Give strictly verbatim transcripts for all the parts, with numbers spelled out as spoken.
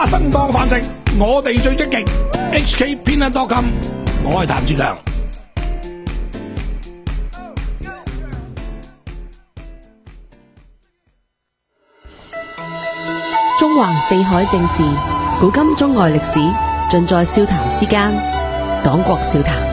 花生當飯食，我哋最積極。H K 偏袒 dot com， 我係譚志強。 中環四海正事，古今中外歷史，盡在笑談之間。黨國笑談。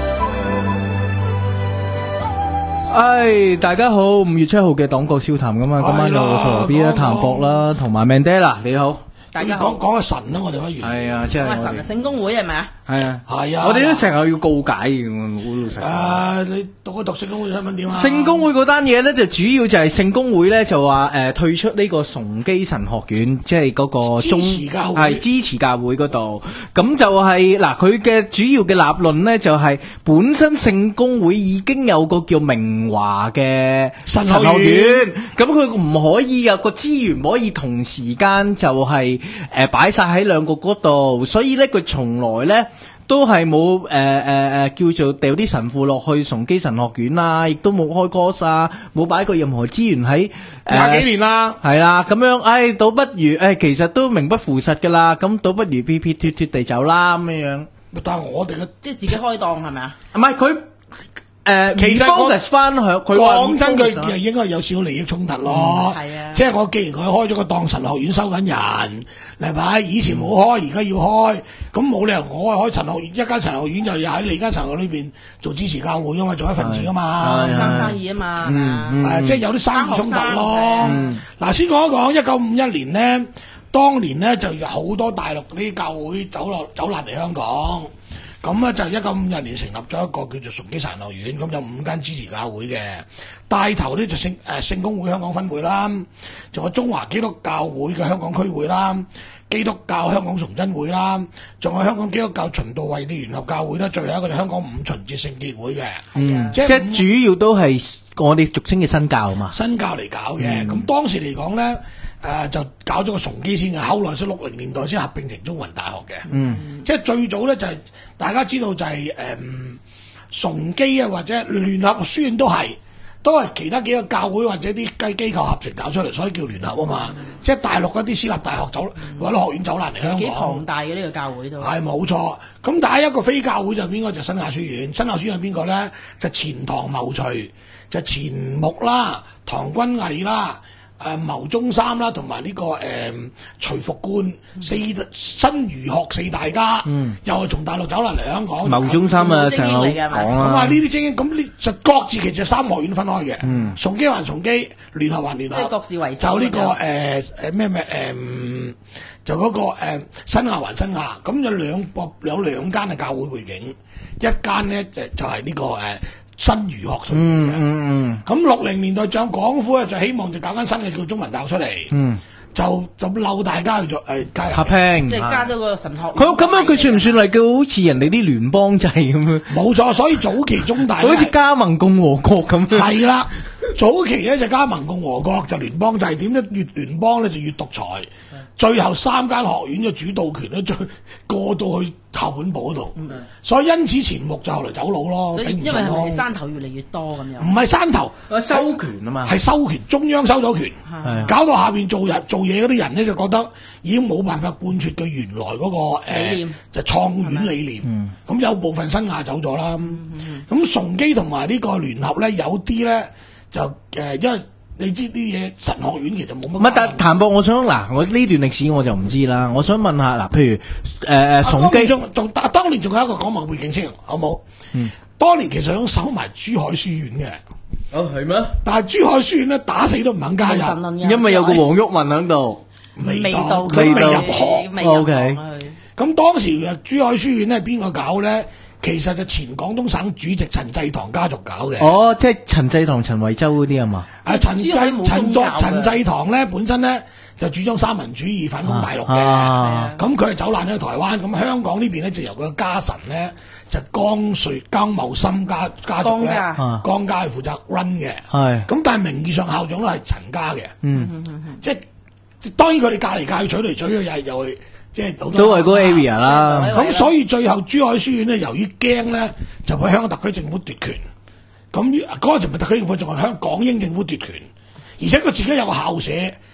唉，大家好，五月七號嘅黨國笑談咁啊，今晚有我傻 B 啦、譚博啦，同埋 Mandela，你好。 大家講講下神啦，我哋不如。 係啊，即係。 講下神啊，聖公會係咪啊？ 係啊， 係啊。 我哋都成日要告解嘅，好老實。 啊，你讀一讀聖公會新聞點啊？ 聖公會嗰單嘢咧，就主要就係聖公會咧就話誒、呃、退出呢個崇基神學院，即係嗰個中支持教會係支持教會嗰度。咁就係、是、嗱，佢嘅主要嘅立論咧就係、是、本身聖公會已經有個叫明華嘅神學院，咁佢唔可以有個資源，唔可以同時間就係誒擺晒喺兩個嗰度，所以咧佢從來咧。都係冇誒誒誒叫做掉啲神父落去崇基神學院啦，亦都冇開 course 啊，冇擺過任何資源喺廿幾年啦， 係啦咁樣，唉，倒不如誒，其實都名不符實噶啦，咁倒不如撇撇脱脱地走啦咁樣樣。 但係我哋嘅即係自己開檔係咪啊？ 唔係佢誒， 其實 focus 翻佢，佢話講真，佢係應該有少少利益衝突咯。 係啊， 即係我既然佢開咗個當神學院收緊人，係咪？以前冇開，而家要開，咁冇理由我係開神學院，一間神學院就喺你間神學裏邊做支持教會噶嘛，做一份子噶嘛， 生生意啊嘛， 嗯誒，即係有啲生意衝突咯。嗱，先講一講一九五一年呢，當年呢就有好多大陸啲教會走落走難嚟香港。咁咧就一九五一年成立咗一個叫做崇基神學院，咁有五間支持教會嘅，帶頭咧就聖誒聖公會香港分會啦，仲有中華基督教會嘅香港區會啦，基督教香港崇真會啦，仲有香港基督教循道衛理聯合教會啦，最後一個就香港五旬節聖潔會嘅， 嗯，即即係係主要都係我哋俗稱嘅新教嘛， 新教嚟搞嘅，咁、嗯、當時嚟講咧。誒、呃、就搞咗個崇基先嘅，後來先六零年代先合併成中文大學嘅。嗯，即係最早咧就係、是、大家知道就係、是、誒、嗯、崇基啊，或者聯合書院都係都係其他幾個教會或者啲機機構合成搞出嚟，所以叫聯合啊嘛。嗯、即係大陸嗰啲私立大學走、嗯、或者學院走難嚟香港。幾龐大嘅呢個教會都係冇錯。咁但係一個非教會就邊個就新亞書院，新亞書院係邊個咧？就錢塘牟隨，就錢穆啦、唐君毅啦。誒牟宗三啦，同埋呢個誒徐復觀四新儒學四大家，嗯、又係從大陸走嚟嚟香港。 牟宗三啊，成日講啦。 咁啊，呢啲精英咁呢就各自其實三學院分開嘅。嗯，崇基還崇基，聯合還聯合。 即係各自為政。 就呢、這個誒誒咩咩誒，就嗰、那個誒、呃、新亞還新亞，咁有兩個有兩間嘅教會背景，一間咧就就係呢個誒。呃新儒學出嚟嘅，咁六零年代將港府咧就希望就搞間新嘅叫中文大學出嚟，嗯、就就溜大家去做誒加入， 合併， 即係加咗個神學。 佢咁樣佢算唔算係叫好似人哋啲聯邦制咁樣？冇錯，所以早期中大好似加盟共和國咁。係啦，早期咧就加盟共和國就聯邦制，點咧越聯邦咧就越獨裁。最後三間學院嘅主導權咧，再過到去校本部嗰度，嗯、所以因此錢穆就後來走佬咯。 因為係咪山頭越嚟越多咁樣？ 唔係山頭， 收權啊嘛， 係收權，中央收咗權， 的搞到下邊做人做嘢嗰啲人咧就覺得已經冇辦法貫徹佢原來嗰、那個誒、呃、 念就創院理念。咁、嗯、有部分新亞走咗啦，咁、嗯、崇基同埋呢個聯合咧，有啲咧就誒、呃、因為。你知啲嘢神學院其實冇乜。唔係， 但譚博，我想嗱，我呢段歷史我就唔知啦。我想問下嗱，譬如誒誒崇基， 仲仲當年仲有一個講埋背景先，好冇？嗯，當年其實想收埋珠海書院嘅。 哦，係咩？ 但係珠海書院咧打死都唔肯加入， 因為有個黃毓民喺度， 未到佢未入學。 O K。 咁當時嘅珠海書院咧邊個搞咧？其實就前廣東省主席陳濟棠家族搞嘅。哦， 即係陳濟棠、陳惠洲嗰啲啊嘛。 啊，陳濟陳作陳濟棠咧，本身咧就主張三民主義、反攻大陸嘅。咁佢係走難喺台灣，咁香港呢邊咧就由佢家臣咧就江瑞江茂森家家族咧，江家係負責 run 嘅。係。咁但係名義上校長都係陳家嘅。嗯。即係當然佢哋隔嚟隔去取嚟取去又係又係。即係都係嗰個 area 啦， 咁所以最後珠海書院咧，由於驚咧，就俾香港特區政府奪權。咁嗰陣唔係特區政府，仲係香港英政府奪權，而且佢自己有個校舍，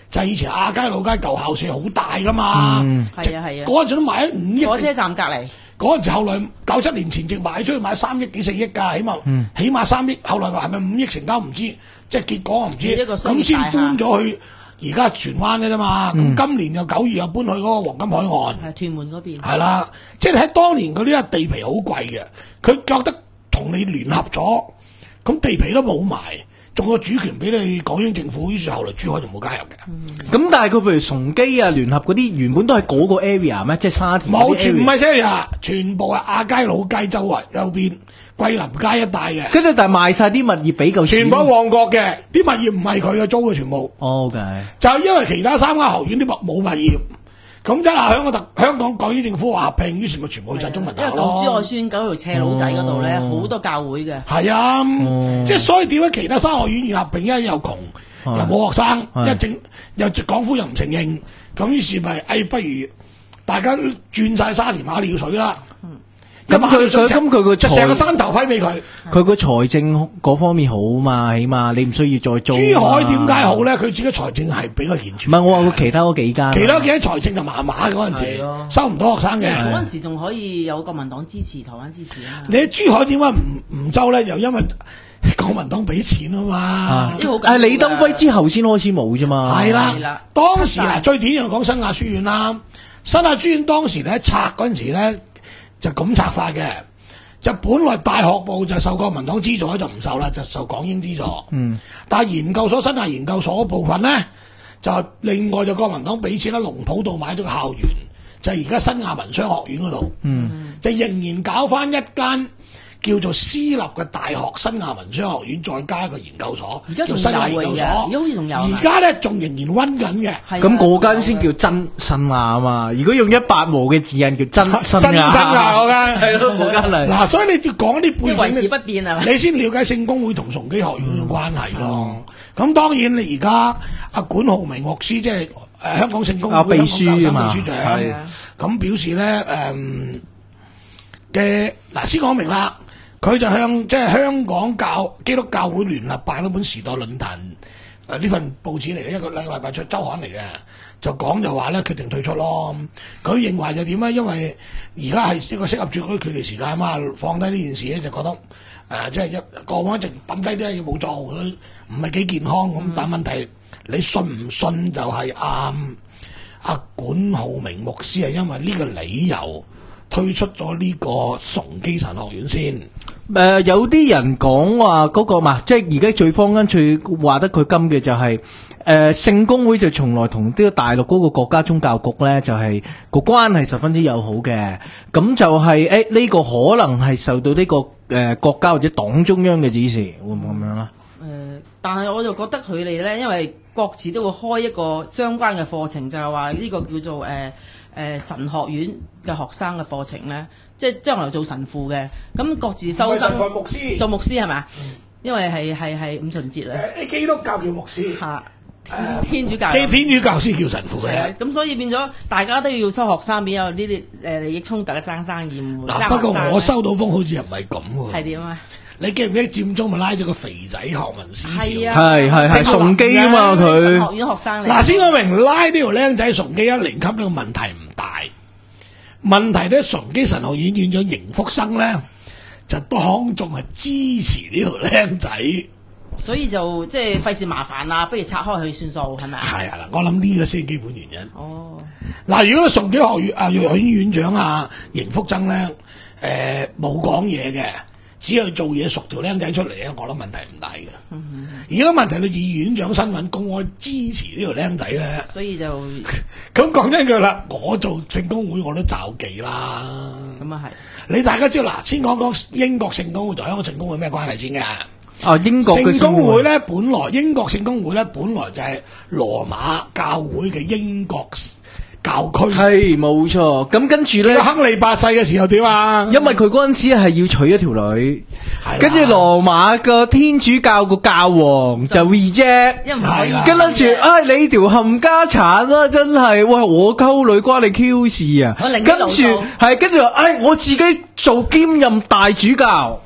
就係以前亞皆老街舊校舍好大噶嘛， 嗯係啊係啊， 嗰陣都賣咗五億。 火車站隔離。 嗰陣時後來九七年前夕賣出去買三億幾四億㗎，起碼、 嗯、 起碼三億，後來話係咪五億成交唔知，即係結果我唔知， 一個商業咁先大廈搬咗去而家荃灣嘅啫嘛。咁、 嗯、 今年又九月又搬去嗰個黃金海岸， 係屯門嗰邊。 係啦，即係喺當年嗰啲啊地皮好貴嘅，佢覺得同你聯合咗，咁地皮都冇埋。仲有主權俾你港英政府，於是後來珠海就冇加入嘅。 咁、嗯、但係佢譬如崇基啊、聯合嗰啲原本都係嗰個 area 咩？即係沙田冇， 嗰啲 area 全唔係 area，全部係亞皆老街周圍右邊桂林街一帶嘅。跟住但係賣晒啲物業俾夠錢， 全部喺旺角嘅，啲物業唔係佢嘅租嘅全部。 哦 OK， 就係因為其他三間學院啲物冇物業，咁一下香港特香港港英政府話合併，於是咪全部去晒中文大學因為舊珠海村九條斜路仔嗰度咧，好、 哦、 多教會嘅。 係啊， 哦、 即係所以點解其他三學院要合併？因為又窮，又冇學生，一政又港府又唔承認，咁於是咪誒、哎，不如大家轉晒沙田馬料水啦。 咁佢佢咁佢個成個山頭批俾佢， 佢個財政嗰方面好嘛，起碼你唔需要再租。 珠海點解好咧？佢自己財政係比較健全。 唔係我話佢其他嗰幾間， 其他幾間財政就麻麻嗰陣時，收唔到學生嘅。 嗰陣時仲可以有國民黨支持，台灣支持啊。 你喺珠海點解唔唔收咧？又因為國民黨俾錢啊嘛。 係李登輝之後先開始冇啫嘛。 係啦，當時啊最典型講新亞書院啦，新亞書院當時咧拆嗰陣時咧。就咁拆法嘅，就本來大學部就受國民黨資助，就唔受啦，就受港英資助。嗯，但係研究所新亞研究所部分咧，就另外就國民黨俾錢喺龍浦度買咗個校園，就係而家新亞文商學院嗰度。嗯，就仍然搞翻一間叫做私立嘅大學新亞文商學院，再加一個研究所，叫新亞研究所。 而家好似仲有， 而家咧仲仍然温緊嘅。 咁嗰間先叫真新亞啊嘛！如果用一百毛嘅字印叫真新亞， 真新亞嗰間係咯，嗰間嚟。 嗱，所以你要講啲背景， 維持不變係咪？ 你先了解聖公會同崇基學院嘅關係咯。咁、嗯、當然你而家阿管浩明牧師即係誒香港聖公會秘書啊嘛， 秘書長，咁表示咧誒嘅嗱先講明啦。佢就向即係香港教基督教會聯合辦嗰本時代論壇誒呢份報紙嚟嘅，一個兩個禮拜出週刊嚟嘅，就講就話咧決定退出咯。佢認為就點咧？因為而家係一個適合住嗰啲距離時間啊嘛，放低呢件事咧就覺得誒、呃、即係一過往一直抌低啲嘢冇做，唔係幾健康咁。嗯、但問題你信唔信就係阿阿管浩明牧師係因為呢個理由退出咗呢個崇基神學院先。 誒、呃，有啲人講話嗰個嘛，即係而家最坊間最話得佢金嘅就係誒聖公會就從來同呢個大陸嗰個國家宗教局咧就係、是、個關係十分之友好嘅，咁就係誒呢個可能係受到呢、這個誒、呃、國家或者黨中央嘅指示，會唔會咁樣啦？ 誒、呃，但係我就覺得佢哋咧，因為各自都會開一個相關嘅課程，就係話呢個叫做誒誒、呃呃、神學院嘅學生嘅課程咧。即係將來做神父嘅，咁各自收生牧師做牧師係咪？嗯、因為係係係五旬節啊。 誒，基督教叫牧師， 嚇、呃，天主教。 基天主教先叫神父嘅。 咁所以變咗大家都要收學生，邊有呢啲誒利益衝突嘅爭生意？ 嗱，不過我收到風好似又唔係咁喎。 係點啊？ 你記唔記得佔中咪拉咗個肥仔學民思潮？ 係啊， 係係係崇基啊嘛佢。 學院學生嚟。 嗱，先講明拉呢條僆仔崇基一年級呢個問題唔大。問題咧，崇基神學院院長邢福生咧就當眾係支持呢條僆仔， 所以就即係費事麻煩啦，不如拆開佢算數，係咪啊？ 係啊，我諗呢個先係基本原因。 哦， 嗱，如果崇基學院啊學院院長啊邢福生咧，誒冇講嘢嘅，只係做嘢，熟條僆仔出嚟咧，我諗問題唔大嘅。嗯而家問題你以院長身份公開支持呢條僆仔咧， 所以就咁講真句啦，我做聖公會我都罩忌啦。 咁啊係， 你大家知道嗱，先講講英國聖公會同香港聖公會咩關係先嘅？ 啊，英國嘅聖公會咧，本來英國聖公會咧，本來就係羅馬教會嘅英國教區。 係冇錯，咁跟住咧， 亨利八世嘅時候點啊？ 因為佢嗰陣時係要娶一條女，跟住羅馬個天主教個教皇就 reject， 因為跟住唉你條冚家產啦，真係喂我溝女關你 Q 事啊！跟住係跟住唉我自己做兼任大主教。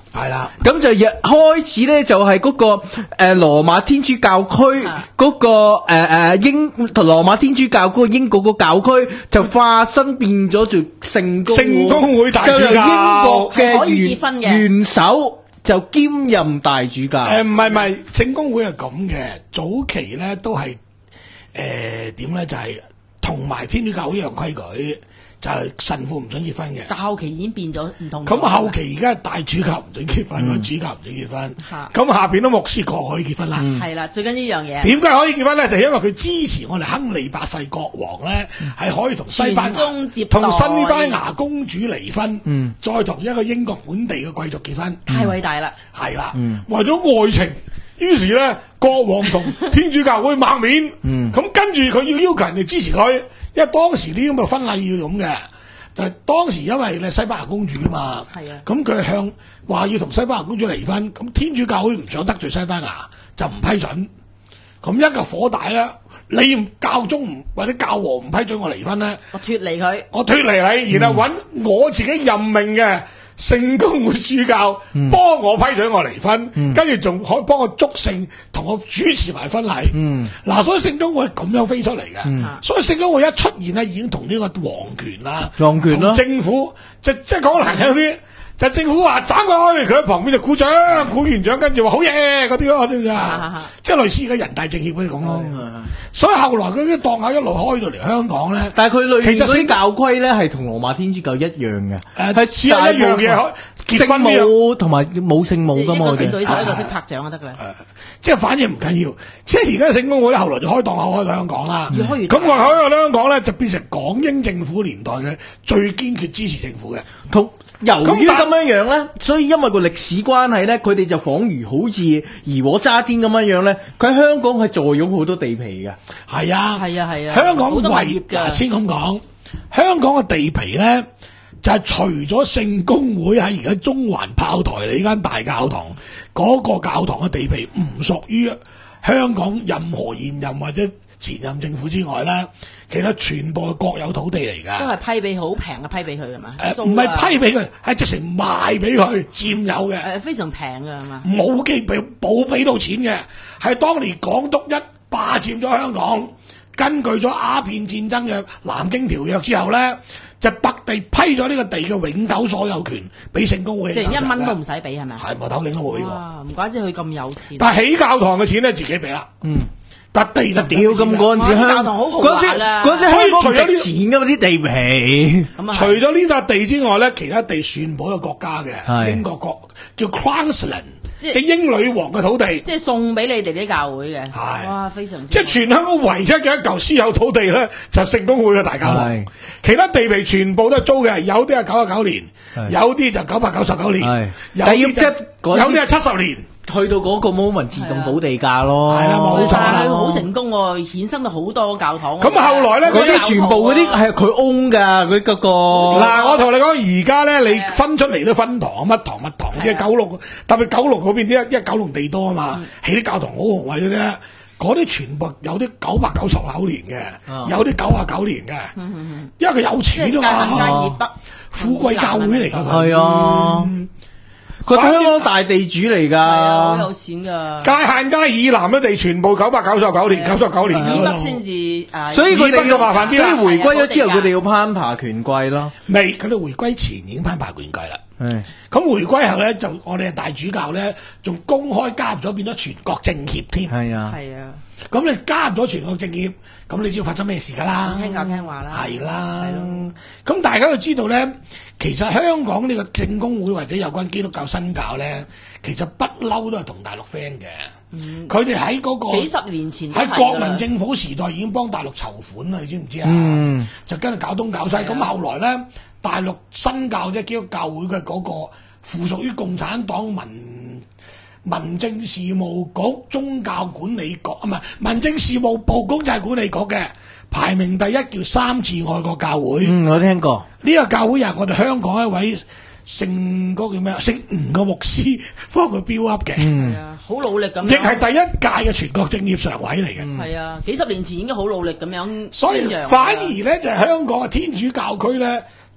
係啦。 咁就日開始咧，就係嗰個誒羅馬天主教區嗰個誒誒英羅馬天主教嗰個英國個教區就化身變咗做聖公聖公會大主教， 就由英國嘅可以結婚嘅元元首就兼任大主教。 誒唔係唔係，聖公會係咁嘅，早期咧都係誒點咧就係同埋天主教會一樣規矩。就係神父唔准結婚嘅， 但後期已經變咗唔同。 咁後期而家大主教唔准結婚，嗯、主教唔准結婚，咁、嗯、下邊都牧師國可以結婚啦。係啦、嗯，最緊呢樣嘢。點解可以結婚咧？就係、因為佢支持我哋亨利八世國王咧，係、嗯、可以同西班牙同西班牙公主離婚，嗯、再同一個英國本地嘅貴族結婚。 太偉大啦！ 係啦，嗯、為咗愛情。於是咧，國王同天主教會擘面，咁、嗯、跟住佢要要求人哋支持佢，因為當時啲咁嘅婚禮要咁嘅，就係、是、當時因為咧西班牙公主啊嘛，咁佢向話要同西班牙公主離婚，咁天主教會唔想得罪西班牙，就唔批准，咁一個火大啦，你教宗唔或者教皇唔批准我離婚咧， 我脫離佢， 我脫離你，然後揾我自己任命嘅。聖公會主教幫我批准我離婚，跟住仲可以幫我祝聖，同我主持埋婚禮。嗱、嗯啊，所以聖公會係咁樣飛出嚟嘅。嗯、所以聖公會一出現咧，已經同呢個皇權啦、 皇權咯， 政府即即係講難聽啲。就政府話斬佢，佢喺旁邊就鼓掌，鼓完掌跟住話好嘢嗰啲咯，知唔知啊？即係類似而家人大政協嗰啲咁咯。所以後來佢啲檔口一路開到嚟香港咧， 但係佢裏面嗰啲教規咧係同羅馬天主教一樣嘅， 係只係一樣嘢， 聖母同埋冇聖母噶嘛。 一個聖女就一個識拍掌就得噶啦。 即係反正唔緊要，即係而家聖公會咧，後來就開檔口開到香港啦。 越開越咁我開到香港咧，就變成港英政府年代嘅最堅決支持政府嘅。 同由於咁樣樣咧，所以因為個歷史關係咧，佢哋就仿如好似怡和渣甸咁樣樣咧，佢喺香港係坐擁好多地皮嘅。 係啊， 係啊，係啊， 香港好多物業㗎。 先咁講，香港嘅地皮咧，就係、是、除咗聖公會喺而家中環炮台呢間大教堂嗰、那個教堂嘅地皮唔屬於香港任何現任或者前任政府之外咧，其實全部係國有土地嚟㗎， 都係批俾好平嘅批俾佢㗎嘛？ 誒唔係批俾佢，係直情賣俾佢佔有嘅。誒、 呃、非常平㗎係嘛？ 冇機俾冇俾到錢嘅，係當年港督一霸佔咗香港，根據咗鴉片戰爭嘅南京條約之後咧，就特地批咗呢個地嘅永久所有權俾聖公會。 即係一蚊都唔使俾係咪？ 係冇頭領都冇俾過。 哇！唔怪之佢咁有錢。 但係起教堂嘅錢咧，自己俾啦。嗯。笪地就屌咁嗰陣時香港嗰陣時嗰陣時香港唔值錢㗎嘛啲地皮。 除咗呢笪地之外咧，其他地全部都係國家嘅，英國國叫 Queensland 嘅英女王嘅土地， 即係送俾你哋啲教會嘅。係哇，非常之即係全香港唯一嘅一嚿私有土地咧，就係聖公會嘅大教堂。其他地皮全部都係租嘅，有啲係九十九年，有啲就九百九十九年，有啲即係有啲係七十年。 去到嗰個 moment 自動補地價咯， 係啦冇錯啦， 好成功喎，衍生到好多教堂。 咁後來咧， 嗰啲全部嗰啲係佢 own 㗎，佢嗰個。 嗱，我同你講，而家咧你分出嚟都分堂乜堂乜堂嘅九龍，特別九龍嗰邊啲，因為九龍地多啊嘛，起啲教堂好宏偉嘅啫。嗰啲全部有啲九百九十九年嘅，有啲九啊九年嘅，因為佢有錢啊嘛，富貴教會嚟㗎。 係啊。佢香港大地主嚟㗎，係啊，好有錢㗎。 界限街以南嘅地全部九百九十九年，九十九年以北先至啊。 所以佢哋要麻煩啲，所以回歸咗之後，佢哋要攀爬權貴咯。 未，佢哋回歸前已經攀爬權貴啦。係。咁回歸後咧，就我哋嘅大主教咧，仲公開加入咗變咗全國政協添。 係啊， 係啊。 咁你加入咗全國政協，咁你知道發生咩事㗎啦？ 聽教聽話啦。 係啦。咁大家都知道咧，其實香港呢個聖公會或者有關基督教新教咧，其實不嬲都係同大陸 friend 嘅。佢哋喺嗰個幾十年前喺國民政府時代已經幫大陸籌款啦，你知唔知啊？嗯、就跟住搞東搞西。咁、啊、後來咧，大陸新教即係基督教會嘅嗰個附屬於共產黨民民政事務局宗教管理局啊，唔係民政事務部公祭管理局嘅排名第一叫三自愛國教會。 嗯，我聽過呢個教會又係我哋香港一位聖嗰個叫咩啊？聖吳嘅牧師幫佢 build up 嘅。 嗯，係啊，好努力咁。 亦係第一屆嘅全國政協常委嚟嘅。 係、嗯、啊，幾十年前已經好努力咁樣。 所以反而咧就係、是、香港嘅天主教區咧，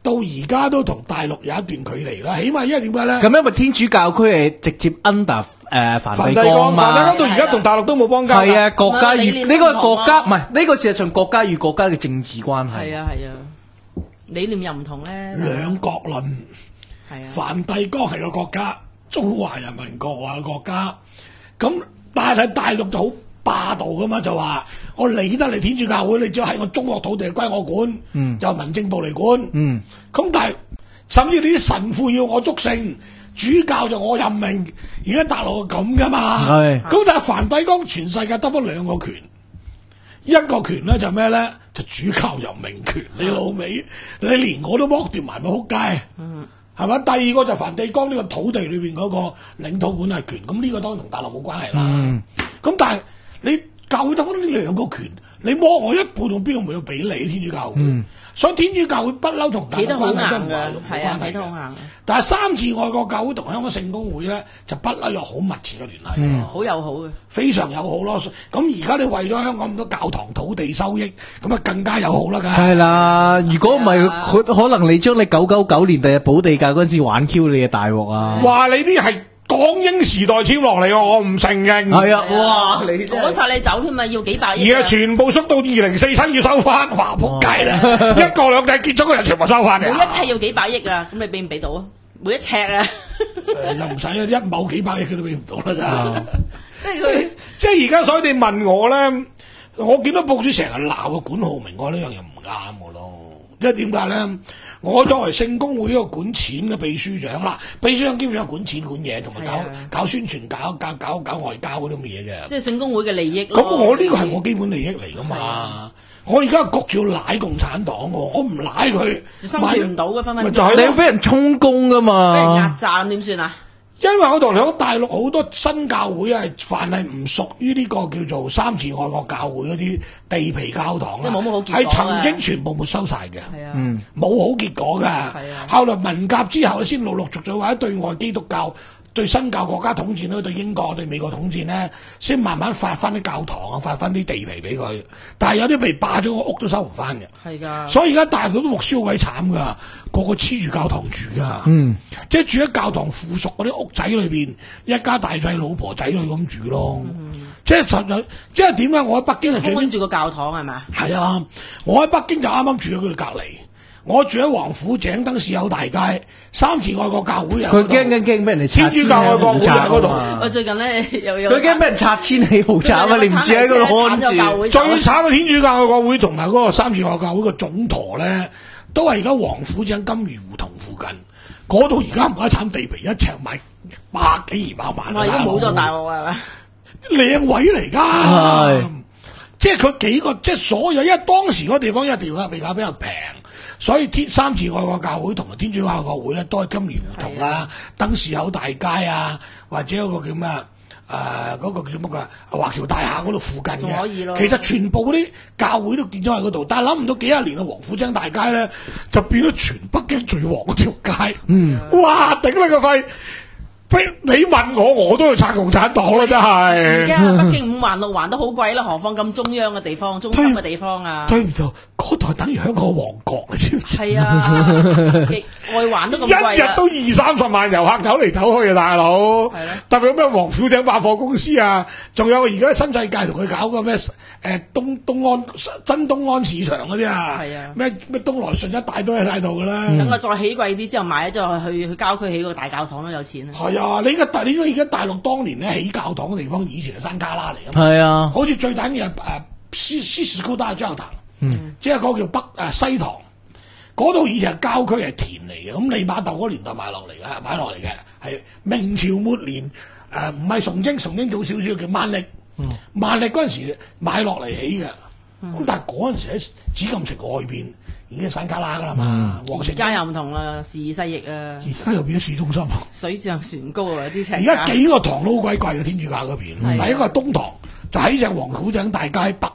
到而家都同大陸有一段距離啦。起碼因為點解咧？ 咁因為天主教區係直接 under 誒梵蒂梵蒂岡岡嘛， 梵蒂岡到而家同大陸都冇邦交㗎。 係啊，國家與理念呢個係唔同啊國家，唔係呢個事實上國家與國家嘅政治關係。 係啊係啊，理念又唔同咧。 兩國論， 係啊， 梵蒂岡係個國家，中華人民共和國嘅國家。咁但係大陸就好霸道噶嘛，就話我理得你天主教會，你只要喺我中國土地歸我管， 嗯就民政部嚟管。 嗯， 咁但係甚至你啲神父要我祝聖，主教就我任命。而家大陸係咁噶嘛？ 係咁但係梵蒂岡全世界得翻兩個權，一個權咧就咩咧？就主教任命權。你老味，你連我都剝奪埋，咪撲街。 嗯。 係嘛？第二個就梵蒂岡呢個土地裏邊嗰個領土管轄權，咁呢個當然同大陸冇關係啦。咁、 嗯、 但係你教會得翻呢兩個權，你摸我一半，我邊度冇要俾你天主教會？ 嗯、 所以天主教會不嬲同大陸企得好硬關係都唔嘅， 係係啊， 冇關係企得好硬嘅。但係三次愛國教會同香港聖公會咧，就不嬲有好密切嘅聯繫。 嗯好友好嘅。 非常友好咯，咁而家你為咗香港咁多教堂土地收益，咁啊更加友好啦，梗係。 係啦，如果唔係，佢可能你將你九九九年第日補地價嗰陣時玩 Q 你嘅大鑊啊！ 話你啲係港英時代簽落嚟喎，我唔承認。 係啊，哇！你真係趕晒你走添嘛，要幾百億啊。 而家全部縮到二零四七要收翻，哇仆街啦！一國兩制結束嗰日全部收翻嚟。 每一尺要幾百億啊，咁你俾唔俾到啊？每一尺啊， 誒又唔使啊，一畝幾百億佢都俾唔到啦咋。 即係佢即係而家，所以你問我咧，我見到報紙成日鬧個管浩明，我呢樣嘢唔啱嘅咯。因為點解咧？我作為聖公會一個管錢嘅秘書長啦，秘書長基本上管錢管嘢，同埋搞係啊搞宣傳、搞搞搞搞外交嗰啲咁嘅嘢嘅。 即係聖公會嘅利益咯。 咁我呢個係我基本利益嚟噶嘛。我而家焗住要奶共產黨喎，我唔奶佢， 生存唔到嘅分分鐘， 咪就係咯你要俾人充公噶俾人壓嘛？ 榨咁點算啊？ 因為我同你講，大陸好多新教會啊，凡係唔屬於呢個叫做三自愛國教會嗰啲地皮教堂啊， 即係冇乜好結果係啊曾經全部沒收晒嘅， 係啊， 嗯， 冇好結果㗎。 係啊後來文革之後先陸陸續續或者對外基督教。對新教國家統戰咧，對英國、對美國統戰咧，先慢慢發翻啲教堂啊，發翻啲地皮俾佢。但係有啲被霸咗個屋都收唔翻嘅。 係㗎。 所以而家大陸都牧師好鬼慘噶，個個黐住教堂住噶。 嗯， 即係住喺教堂附屬嗰啲屋仔裏邊，一家大細、老婆仔女咁住咯。 嗯、 即係實在，即係點解我喺北京係最跟住個教堂係嘛？ 係啊，我喺北京就啱啱住喺佢哋隔離。我住喺王府井燈市口大街，三自愛國教會又佢驚驚驚俾人哋拆天主教愛國會喺嗰度。 我最近咧又有佢驚俾人拆遷起豪宅啊！你唔知喺嗰度看住。 最慘嘅天主教愛國會同埋嗰個三自愛國教會個總舵咧，都係而家王府井金魚胡同附近嗰度。而家唔係慘地皮，一尺賣百幾二百萬。 我而家冇咗大鑊啊！ 靚位嚟㗎，即係佢幾個，即係所有，因為當時嗰個地方因為地價比較比較平。所以天三自愛國教會同埋天主教愛國會咧，都係金魚胡同啊、燈市口大街啊，或者嗰個叫咩啊？誒、呃，嗰、那個叫乜嘅華僑大廈嗰度附近嘅。 可以咯。 其實全部嗰啲教會都建咗喺嗰度，但係諗唔到幾廿年嘅王府井大街咧，就變咗全北京最旺嗰條街。嗯，哇！頂你個肺！你問我，我都要拆共產黨啦，真係。 而家北京五環六環都好貴啦，何況咁中央嘅地方、中心嘅地方啊？ 對唔住，嗰度係等於香港旺角，你知唔知？ 係啊，外環都咁貴啊！ 一日都二三十萬遊客走嚟走去啊，大佬。係咯。特別有咩王府井百貨公司啊，仲有而家新世界同佢搞個咩誒東東安真東安市場嗰啲啊。係啊。咩咩東來順一大堆喺度㗎啦。 等佢再起貴啲之後買咗之後去去郊區起個大教堂都有錢啊。 係啊，你而家大你而家大陸當年咧起教堂嘅地方，以前係山卡拉嚟㗎嘛。 係啊。 好似最緊要係誒西西士高大教堂。嗯。即係嗰個叫北誒、呃、西塘。嗰度以前係郊區係田嚟嘅，咁利瑪竇嗰年代買落嚟嘅，買落嚟嘅係明朝末年誒，唔係崇禎，崇禎早少少叫萬曆，嗯、萬曆嗰陣時買落嚟起嘅，咁、嗯、但係嗰陣時喺紫禁城外邊已經係山卡拉噶啦嘛，皇城而家又唔同啦，時移世易啊， 而家又變咗市中心， 水漲船高啊啲尺， 而家幾個堂都好鬼貴嘅天主教嗰邊，第一個係東堂，就喺隻王府井大街北。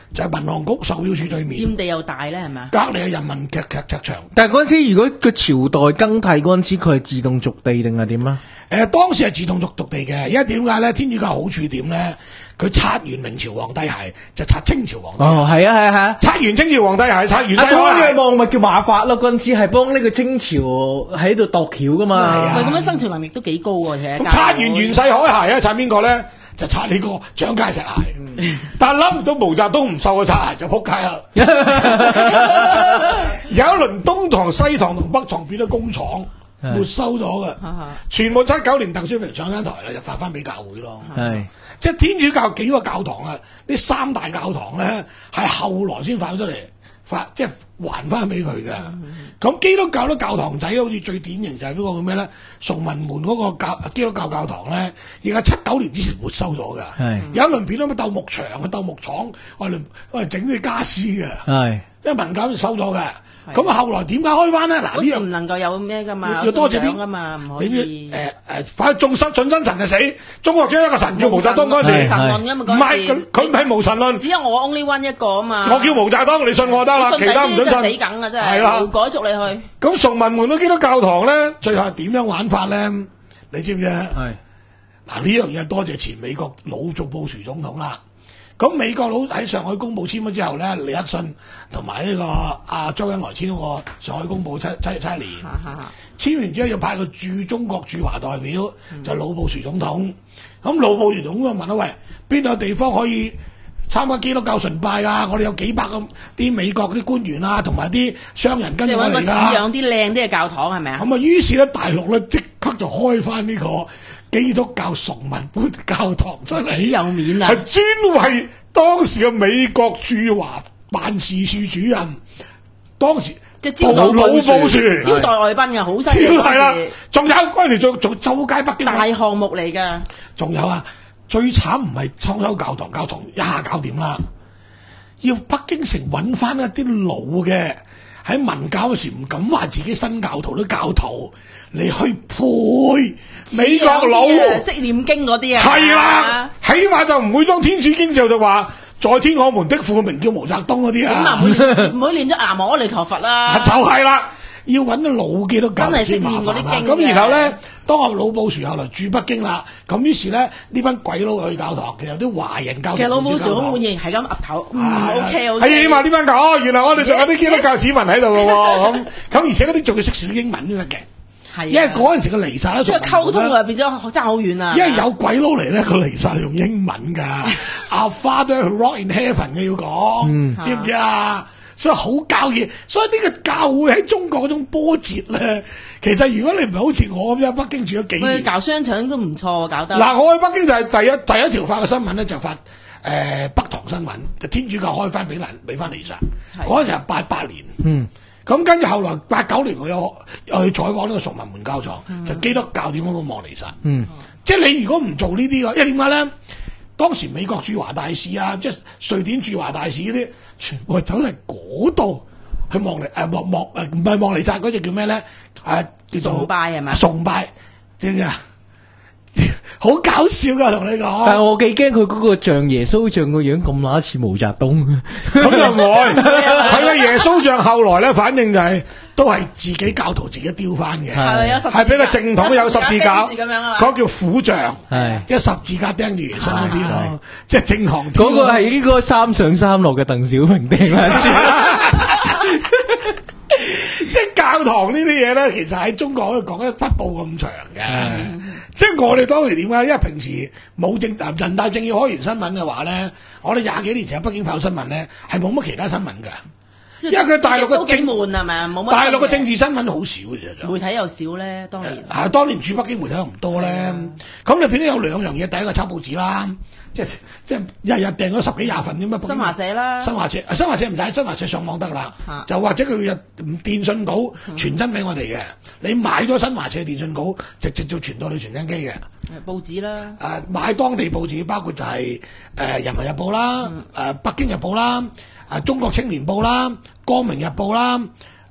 就係民航局售票處對面， 佔地又大咧，係咪啊？ 隔離係人民劇劇劇場。 但係嗰陣時，如果個朝代更替嗰陣時，佢係自動續地定係點啊？ 誒、呃、當時係自動續續地嘅，因為點解咧？天主教好處點咧？佢拆完明朝皇帝鞋，就拆清朝皇帝鞋。 哦，係啊，係啊，係啊。 拆完清朝皇帝鞋，拆完啊， 西嗰海個望咪叫馬法咯，嗰陣時係幫呢個清朝喺度度橋噶嘛。 係啊喂，咁樣生存能力都幾高喎，其實。 咁拆完袁世凱鞋啊，拆邊個咧？就拆呢個蔣介石鞋。嗯、但係諗唔到毛澤東唔受個擦鞋就撲街啦。有一輪東堂、西堂同北堂變咗工廠。沒收咗嘅，全部七九年鄧小平上緊台啦，就發翻俾教會咯。係，即係天主教幾個教堂啊？呢三大教堂咧，係後來先發出嚟，發即係還翻俾佢嘅。咁、嗯、基督教啲教堂仔，好似最典型就係嗰個叫咩咧？崇文門嗰個教基督教教堂咧，而家七九年之前沒收咗嘅。係，有一輪片咩鬥木牆啊、鬥木廠，我哋我哋整啲家私嘅。係，因為文教就收咗嘅。咁啊，後來點解開翻咧？嗱，呢樣唔能夠有咩噶嘛， 要多謝邊噶嘛，唔可以。 誒誒，反正眾生盡真神就死，中國只有一個神叫毛澤東嗰陣時， 神論噶嘛， 唔係佢佢唔係無神論， 只有我 only one 一個啊嘛。 我叫毛澤東，你信我得啦，其他唔准信。 死梗啊，真係。係啦，改逐你去。 咁崇文門嗰基督教堂咧，最後係點樣玩法咧？你知唔知啊？係嗱，呢樣嘢多謝前美國老總布殊總統啦。咁美國佬喺上海公報簽咗之後咧，尼克遜同埋呢個阿周恩來簽咗個上海公報七七七年，簽完之後要派個駐中國駐華代表，嗯、就老布殊總統。咁老布殊總統就問啦：喂，邊度有地方可以參加基督教崇拜啊？我哋有幾百個啲美國啲官員啊，同埋啲商人跟住我嚟㗎。 即係揾個似樣啲靚啲嘅教堂係咪啊？ 咁啊，於是咧大陸咧即刻就開翻呢個基督教崇文門教堂出嚟， 幾有面啊！ 係專為當時嘅美國駐華辦事處主任，當時即係招待老布殊招待外賓嘅，好犀利係啦。仲有嗰陣時做做周街北京大項目嚟㗎。仲有啊，最慘唔係裝修教堂，教堂一下搞掂啦，要北京城揾翻一啲老嘅喺文教嗰時唔敢話自己新教徒啲教徒嚟去配美國佬識念經嗰啲啊， 係啦，起碼就唔會裝天主經就就話在天我們的父名叫毛澤東嗰啲啊， 咁啊唔會念咗南無阿彌陀佛啦， 就係啦。要揾到老基督教真係識念嗰啲經咁然後咧，當阿老布殊後來駐北京啦，咁於是咧呢班鬼佬去教堂，其實有啲華人教堂。 其實老布殊好滿意，係咁岌頭，唔 OK OK。 係起碼呢班教，哦，原來我哋仲有啲基督教子民喺度嘅喎，咁咁而且嗰啲仲要識少少英文先得嘅。係，因為嗰陣時嘅彌撒咧， 即係溝通啊，變咗爭好遠啊。 因為有鬼佬嚟咧，個彌撒係用英文㗎。Our Father who art in heaven 嘅要講，知唔知啊？所以好教義，所以呢個教會喺中國嗰種波折咧，其實如果你唔係好似我咁喺北京住咗幾年， 搞商場都唔錯，搞得。 嗱，我喺北京就係第一第一條發嘅新聞咧，就發誒、呃、北堂新聞，就天主教開翻俾人俾翻彌撒，嗰陣時係八八年，嗯，咁跟住後來八九年我有又去採訪呢個崇文門教堂，嗯、就基督教點樣咁望彌撒，嗯，即係你如果唔做呢啲嘅，因為點解咧？當時美國駐華大使啊，即係瑞典駐華大使嗰啲，全部係走嚟嗰度去望嚟誒望望誒，唔係望彌撒嗰隻叫咩咧？誒叫做崇拜係咪？ 崇拜知唔知啊？好搞笑噶，同你講。 但係我幾驚佢嗰個像耶穌像個樣咁乸似毛澤東。 咁又唔會，佢嘅耶穌像後來咧，反正就係、是、都係自己教徒自己雕翻嘅，係俾個正統有十字架，嗰叫虎像，即係十字架釘住耶穌嗰啲咯，即係正行。 嗰個係應該三上三落嘅鄧小平釘啦。 即係教堂呢啲嘢咧，其實喺中國可以講一匹布咁長嘅。即係我哋當時點解？因為平時冇政人大政要開完新聞嘅話咧，我哋廿幾年前喺北京跑新聞咧，係冇乜其他新聞㗎。因為佢大陸嘅政悶係咪？冇乜。 大陸嘅政治新聞好少嘅啫。 媒體又少咧，當年。 係、啊、當年駐北京媒體又唔多咧。咁你變咗有兩樣嘢，第一個抄報紙啦，即係即係日日訂咗十幾廿份咁啊。 新華社啦。新華社，新華社唔使，新華社上網得啦。啊、就或者佢日電訊稿傳真俾我哋嘅，你買咗新華社電訊稿，直直就傳到你傳真機嘅。 報紙啦。誒、 啊，買當地報紙，包括就係、是、誒、呃《人民日報》啦，誒、嗯呃《北京日報》啦。啊！中國青年報啦，光明日報啦，誒、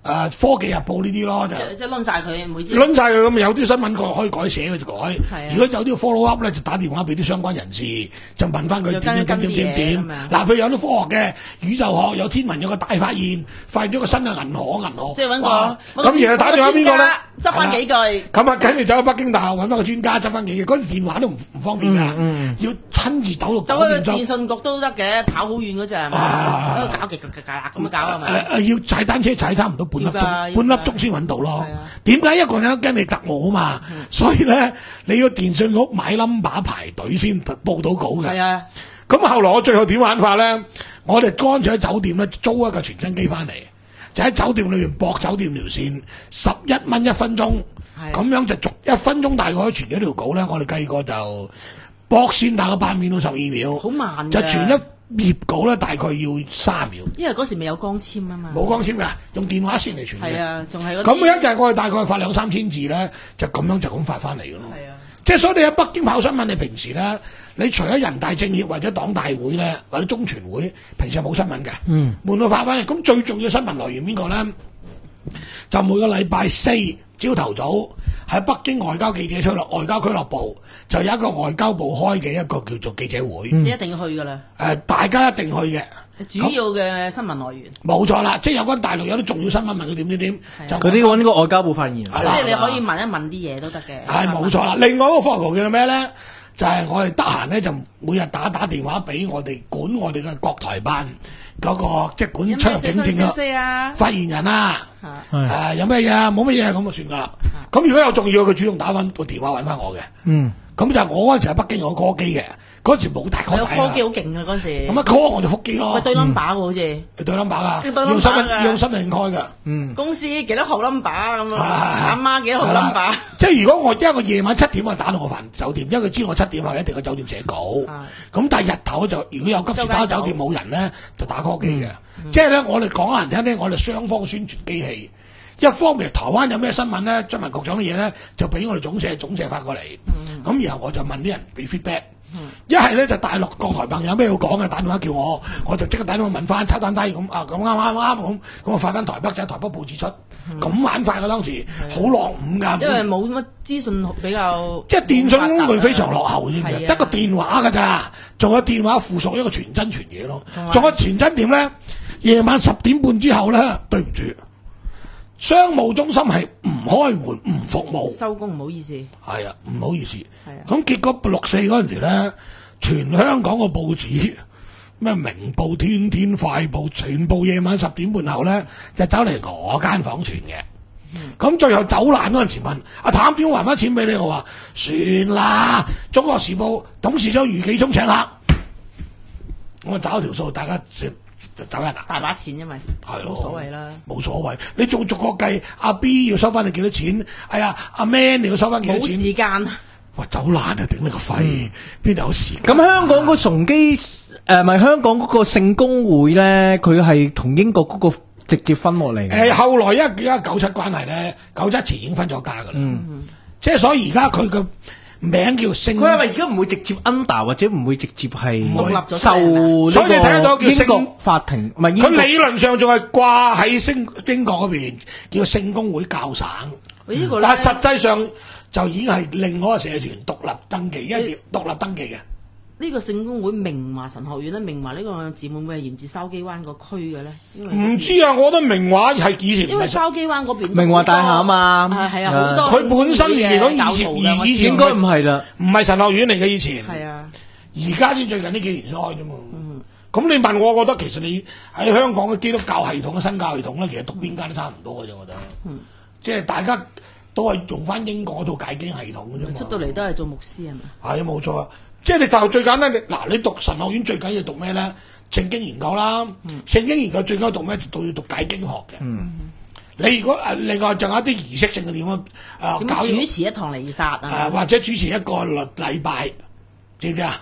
誒科技日報呢啲咯，就即即係攆晒佢每支。 攆晒佢咁，有啲新聞佢可以改寫佢就改。 係啊如果有啲 follow up 咧，就打電話俾啲相關人士，就問翻佢點點點點點點。嗱，譬如有啲科學嘅宇宙學，有天文有個大發現，發現咗個新嘅銀河銀河。 即係揾哇個咁然後打電話邊個咧？ 執翻幾句。 咁啊，跟住走去北京大學揾翻個專家執翻幾句，嗰陣電話都唔唔方便㗎， 嗯要親自走六走去九點鐘。 電信局都得嘅，跑好遠嗰隻係咪？ 啊喺度搞極極極咁樣搞係咪？ 誒誒要踩單車踩差唔多半粒鐘， 要㗎要㗎半粒鐘先揾到咯係啊。 點解一個人驚你突我啊嘛？所以咧，你要電信局買 number 排隊先報到稿嘅。 係啊， 咁後來我最後點玩法咧？我哋乾脆喺酒店咧租一個傳真機翻嚟，就喺酒店裏面駁酒店條線，十一蚊一分鐘。 係咁樣就逐一分鐘大概可以傳幾條稿咧？我哋計過就駁線大概八秒到十二秒， 好慢㗎就傳一頁稿咧，大概要三秒。 因為嗰時未有光纖啊嘛。 冇光纖㗎，用電話線嚟傳嘅。 係啊，仲係嗰啲。 咁樣就係我哋大概發兩三千字咧，就咁樣就咁發翻嚟嘅咯。 係啊。 即係所以你喺北京跑新聞，你平時咧，你除咗人大政協或者黨大會咧，或者中全會，平時係冇新聞嘅。 嗯。 悶到發翻嚟，咁最重要新聞來源邊個咧？就每個禮拜四朝頭早喺北京外交記者俱樂外交俱樂部，就有一個外交部開嘅一個叫做記者會。 你一定要去㗎啦。 誒、大家一定去嘅。 主要嘅新聞來源。 冇錯啦，即係有關大陸有啲重要新聞問佢點點點，就嗰啲揾個外交部發言人。 係啦即係你可以問一問啲嘢都得嘅。 係冇錯啦。另外一個科學圖叫咩咧？就係、我哋得閒咧，就每日打打電話俾我哋管我哋嘅國台辦嗰、個即係管出入境證有咩最新消嘅息啊？ 發言人啊。 嚇誒、 係有咩嘢啊？冇乜嘢咁就算噶啦。咁如果有重要，佢主動打翻個電話揾翻我嘅。 嗯。 咁就我嗰陣時喺北京有 call 機嘅，嗰陣時冇大 call 有大科技好勁㗎嗰陣時。 咁啊 call 我就覆機咯。 喂，對 number 喎好似。 你對 number 噶， 對 number 用身份㗎用身份證開㗎。 嗯。 公司幾多號 number 咁啊？ 啊阿媽幾多號係啦 number？ 即係如果我因為我夜晚七點啊打到我飯酒店，因為佢知我七點係一定喺酒店寫稿。 啊咁但係日頭就如果有急事打周街走酒店冇人咧，就打 call 機嘅。即係咧，我哋講難聽咧，我哋雙方宣傳機器。一方面台灣有咩新聞咧，張文局長嘅嘢咧，就俾我哋總社總社發過嚟。咁、然後我就問啲人俾 feedback。一係咧就大陸國台辦有咩要講嘅，打電話叫我，我就即刻打電話問翻，抄單低咁啊，咁啱啱啱咁，咁我發翻台北就喺台北報紙出，咁玩法嘅當時好落伍㗎。 因為冇乜資訊比較。 即係電信工具非常落後添嘅， 係啊得個電話㗎咋，仲有電話附屬一個傳真傳嘢咯同埋， 仲有傳真點咧？夜晚十點半之後咧，對唔住，商務中心係唔開門唔服務。 收工唔好意思。 係啊，唔好意思。 係啊咁結果六四嗰陣時咧，全香港個報紙咩明報、天天快報，全部夜晚十點半後咧就走嚟我間房傳嘅。咁、最後走難嗰陣時問阿譚點還翻錢俾你？我話算啦，中國時報董事長余紀聰請客，我找條數，大家就就走人啦。 大把錢，因為係咯， 冇所謂啦。 冇所謂。你做逐個計，阿 B 要收翻你幾多錢？哎呀，阿 Man 你要收翻幾多冇錢？ 時間。 哇，走爛啊！頂你個肺，邊度有時間？ 咁香港個崇基誒，咪香港嗰個聖公會咧，佢係同英國嗰個直接分落嚟嘅。 誒、後來因為而家九七關係咧，九七前已經分咗家噶啦。 嗯， 即係所以而家佢個名叫聖。 佢係咪而家唔會直接 under 或者唔會直接係獨立咗受所以你睇得到叫聖呢個英國法庭？唔係英國佢理論上仲係掛喺星英國嗰邊，叫聖公會教省。 喂，呢個咧但係實際上就已經係另外一個社團獨立登記，一碟獨立登記嘅。 呢個聖公會明華神學院咧，明華呢個字會唔會係源自筲箕灣個區嘅咧？因為唔知啊，我覺得明華係以前唔係因為筲箕灣嗰邊明華大廈啊嘛係係啊，好多佢本身嚟講以前教徒㗎我知以前應該唔係啦。 唔係神學院嚟嘅以前。 係啊， 而家先最近呢幾年先開啫嘛。咁、你問我，我覺得其實你喺香港嘅基督教系統嘅新教系統咧，其實讀邊間都差唔多嘅啫，我覺得。即係大家都係用翻英國嗰套解經系統嘅啫嘛。 出到嚟都係做牧師係咪？ 係啊，冇錯啊。即係你就最簡單，你嗱你讀神學院最緊要讀咩咧？聖經研究啦，聖經研究最緊要讀咩？讀要讀解經學嘅。你如果誒另外仲有一啲儀式性嘅點啊？誒點搞主持一堂彌撒誒、 啊？ 或者主持一個禮禮拜，知唔知啊？ 嚇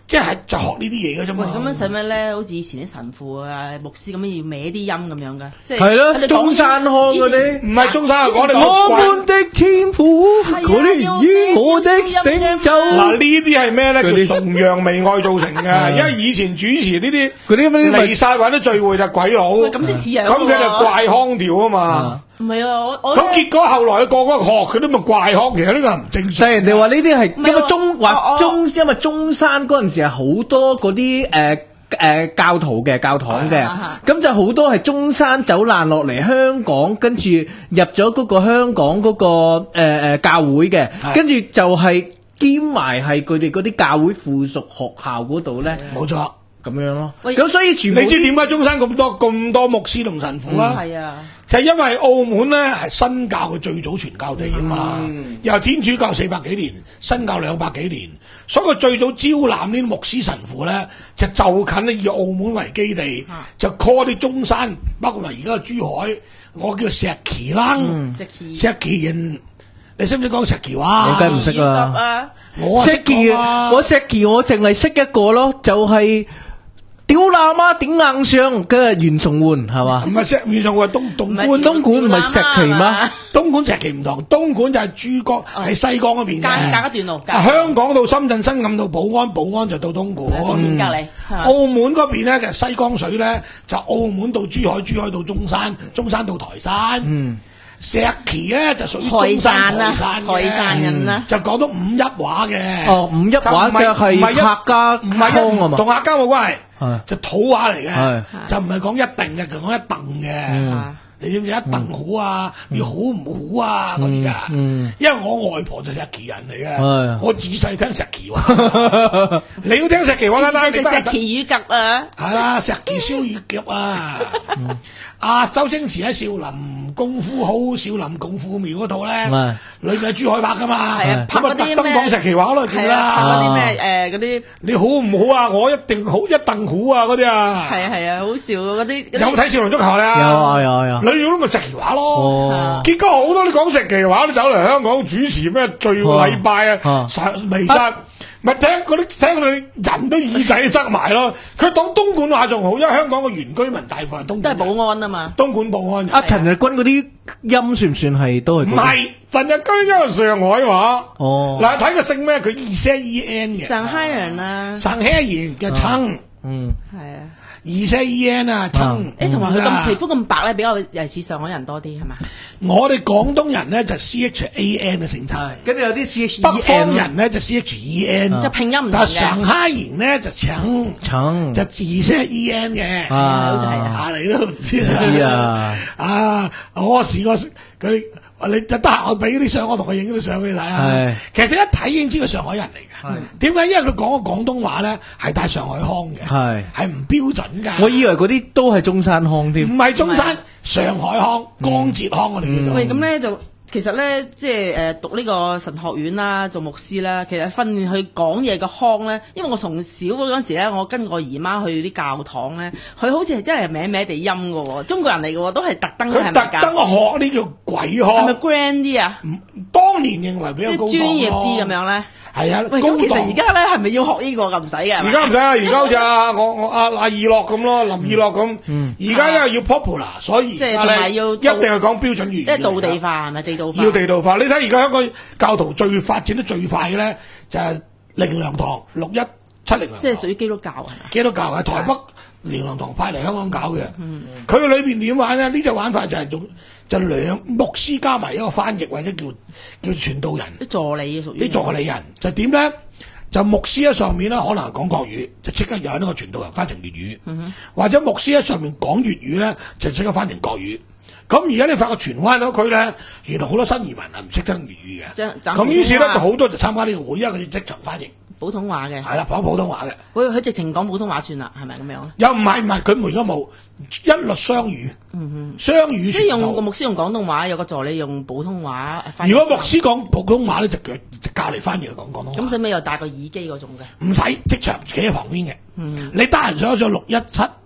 即係就學呢啲嘢嘅啫喂， 嘛。 咁樣使咩咧？好似以前啲神父啊、牧師咁樣要歪啲音咁樣嘅，即係係咯佢哋講中山腔嗰啲唔係中山啊，講你我們的天父，嗰啲與我的成就。 嗱呢啲係咩咧？ 嗰啲叫崇洋媚外造成嘅，因為以前主持呢啲嗰啲咩離晒或者聚會就鬼佬， 喂咁先似樣喎咁佢哋怪腔調啊嘛。 唔係啊，我我咁結果後來個個學佢都咪怪腔，其實呢個係唔正常。 但係人哋話呢啲係唔係因為中我我話中，因為中山嗰陣時係好多嗰啲誒誒教徒嘅教堂嘅啊， 咁就好多係中山走難落嚟香港，跟住入咗嗰個香港嗰個誒誒教會嘅， 係跟住就係兼埋係佢哋嗰啲教會附屬學校嗰度咧， 冇錯。 咁樣咯。 喂咁所以全部你知點解中山咁多咁多牧師同神父啊？ 係啊， 就係因為澳門咧係新教嘅最早傳教地啊嘛，由天主教四百幾年，新教兩百幾年，所以佢最早招攬呢啲牧師神父咧，就就近咧以澳門為基地，就 call 啲中山，包括埋而家嘅珠海，我叫石岐啦， 石岐石岐人，你識唔識講石岐話？ 我梗係唔識啦啊！ 我啊識石岐講啊我石岐我淨係識一個咯，就係屌喇媽頂硬上嘅袁崇煥係嘛唔？係石原上係東東唔係莞， 東莞唔係石岐咩？ 東莞石岐唔同，東莞就係珠江喺西江嗰邊隔嘅。 隔一段路，隔啊香港到深圳、新咁到寶安，寶安就到東莞。 先隔離。 澳門嗰邊咧，其實西江水咧就澳門到珠海，珠海到中山，中山到台山。 嗯， 石岐咧就屬於海中山山啊台山嘅海山人啊就講到五邑話嘅。 哦，五邑話就係客家唔係腔啊嘛同。客家冇關係係， 就土話嚟嘅係， 就唔係講一定嘅，就講一鄧嘅。你知唔知一鄧好啊？要好唔好啊？嗰啲噶， 嗯因為我外婆就石岐人嚟係嘅，我自細聽石岐話。你要聽石岐話簡單，你食得石岐魚鴿啊！ 係啦，石岐燒乳鴿啊！阿周星馳喺少林功夫好、少林功夫廟嗰套咧係， 裏邊係珠海拍噶嘛， 係啊，拍咁啊特嗰啲咩？ 登講石岐話咯，叫係啊，拍嗰啦。 啲咩誒嗰啲你好唔好啊？我一定好，一定好啊！嗰啲啊， 係啊係啊，好笑嗰啲。 有冇睇少林足球咧？ 有啊有啊有啊裏邊都咪石岐話咯。 哦， 結果好多啲講石岐話都走嚟香港主持咩聚禮拜啊啊、 神彌撒，咪聽嗰啲聽佢哋人都耳仔塞埋咯。佢講東莞話仲好，因為香港嘅原居民大部分係東都係莞人， 保安啊嘛。 東莞保安人。 阿陳日君嗰啲音算唔算係都係嗰啲？ 唔係陳日君因為上海話。 哦， 嗱睇個姓咩？佢 E C E N 嘅。 上海人啊， 上海人嘅稱嗯， 係啊。 E C E N 啊稱。 誒，同埋佢咁啊皮膚咁白咧，比較誒似上海人多啲係嘛？ 我哋廣東人咧就 C H A N 嘅姓稱。 跟住有啲 C H 北方人咧就 C H E N， 即係拼音唔同但係上嘅。 海人咧就請橙就字寫 E N 嘅， 啊， 好似係啊啊你都唔知知啊， 啊我試過佢哋，你就得閒我俾啲相，我同佢影啲相俾你睇啊係。 其實一睇已經知佢上海人嚟嘅。點解？因為佢講嘅廣東話咧係帶上海腔嘅， 係係唔標準㗎。 我以為嗰啲都係中山腔添唔。係中山上海腔、江浙腔我哋叫做。 喂，咁咧就其實咧，即係誒讀呢個神學院啦，做牧師啦，其實訓練佢講嘢嘅腔咧，因為我從小嗰陣時咧，我跟我姨媽去啲教堂咧，佢好似係真係歪歪地音嘅喎，中國人嚟嘅喎，都係特登佢特係咪登㗎？ 學呢叫鬼係咪腔， grand 啲啊？ 當年認為比即係較高檔專業啲咁咯。 樣咧？ 係啊， 喂， 高咁其實檔而家咧係咪要學呢個㗎？唔使嘅係嘛而家唔使啊，而家好似阿我我阿阿二樂咁咯，林二樂咁。而家因為要 popular，所以即係啊同埋要你一定係講標準語言。 即係道地化係咪地道化？ 要地道化。你睇而家香港教徒最發展得最快嘅咧，就係靈糧堂六一七靈糧堂。 即係屬於基督教係嘛？ 基督教喺台北靈糧堂派嚟香港搞嘅。佢裏邊點玩咧？呢隻玩法就係用就兩牧師加埋一個翻譯或者叫叫傳道人。 啲助理屬於啲助理人就點咧？就牧師喺上面咧，可能係講國語，就即刻有呢個傳道人翻成粵語；或者牧師喺上面講粵語咧，就即刻翻成國語。咁而家你發覺荃灣嗰區咧，原來好多新移民啊唔識得粵語即係嘅。 講咁於是咧普通話就好多就參加呢個會，因為佢哋即場翻譯， 普通話嘅。 係啦講普通話嘅。 佢佢直情講普通話算啦，係咪咁樣？ 又唔係唔係，佢而家冇一律雙語，雙語即係用個傳道。 牧師用廣東話，有個助理用普通話翻譯。 如果牧師講普通話咧，就叫就教嚟翻譯講廣東話。 咁使唔使又戴個耳機嗰種嘅？ 唔使即場企喺旁邊嘅。你得閒上咗六一七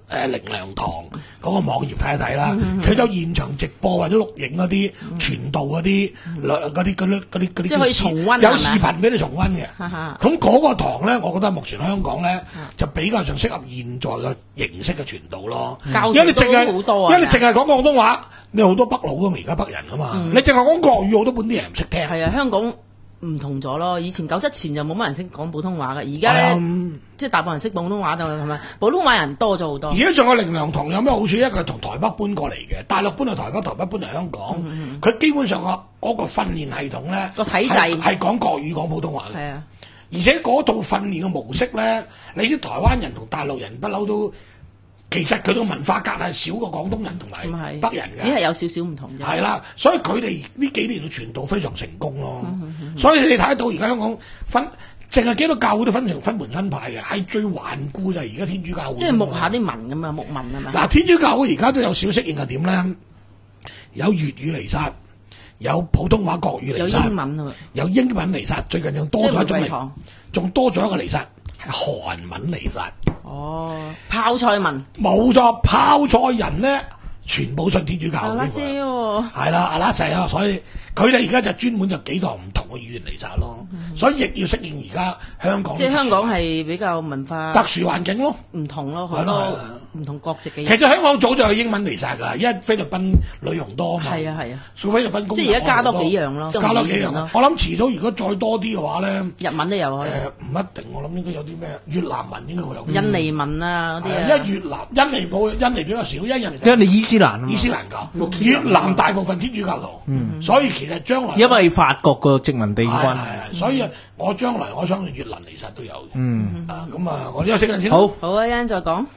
誒靈糧堂嗰個網頁睇一睇啦，佢有現場直播或者錄影嗰啲傳道嗰啲嗰啲嗰啲嗰啲嗰啲即係可以重溫有視頻俾你重溫嘅。 哈哈咁嗰個堂咧，我覺得目前香港咧就比較上適合現在嘅形式嘅傳道咯。 教因為你淨導都好多啊係因為你淨係講廣東話，你好多北佬噶嘛，而家北人噶嘛，你淨係講國語，好多本地人唔識聽。 係啊，香港唔同咗咯。以前九七前就冇乜人識講普通話嘅，而家咧、 嗯即係大部分人識普通話，就係咪？普通話人多咗好多而。家仲有靈糧堂有咩好處？一個係從台北搬過嚟嘅，大陸搬去台北，台北搬嚟香港。佢、嗯、基本上個嗰個訓練系統咧， 個體制係講國語講普通話嘅。 係啊， 而且嗰套訓練嘅模式咧，你啲台灣人同大陸人不嬲都，其實佢個文化隔係少過廣東人同埋北人嘅， 只係有少少唔同啫。 係啦，所以佢哋呢幾年嘅傳道非常成功咯。 嗯嗯嗯、 所以你睇到而家香港分。淨係幾多教會都分成分門分派嘅，係最頑固就係而家天主教會。 即係牧下啲文咁啊，牧民啊嘛。 嗱，天主教會而家都有少適應係點咧？有粵語彌撒，有普通話國語彌撒， 有英文啊， 有英文彌撒，最近仲多咗一種嚟，仲多咗一個彌撒係韓文彌撒。 哦，泡菜文。 冇錯，泡菜人咧全部信天主教。 阿拉西喎。係啦，阿拉西啊，所以佢哋而家就專門就幾堂唔同嘅語言彌撒咯。嗯、所以亦要適應而家香港。 即係香港係比較文化特殊環境咯， 唔同咯，好多唔同國籍嘅人。 其實香港早就有英文彌撒㗎，因為菲律賓女傭多啊嘛。 係啊係啊， 所以菲律賓工即係而家加多幾樣咯， 加多幾樣咯。我諗遲早如果再多啲嘅話咧， 日文都有啊。 誒唔一定，我諗應該有啲咩越南文應該會有。 印尼文啊嗰啲啊。 因為越南、印尼冇，印尼比較少，因為印尼。 因為你伊斯蘭， 伊斯蘭教，越南大部分天主教徒，所以其實將來因為法國個殖民地關係， 所以我將來我相信越南彌撒都有嘅。 嗯， 啊咁啊，我休息陣先。 好， 好啊，一陣再講。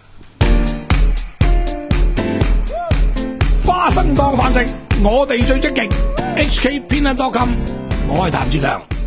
花生當飯食，我哋最積極。H K 編啊多金，我係譚志強。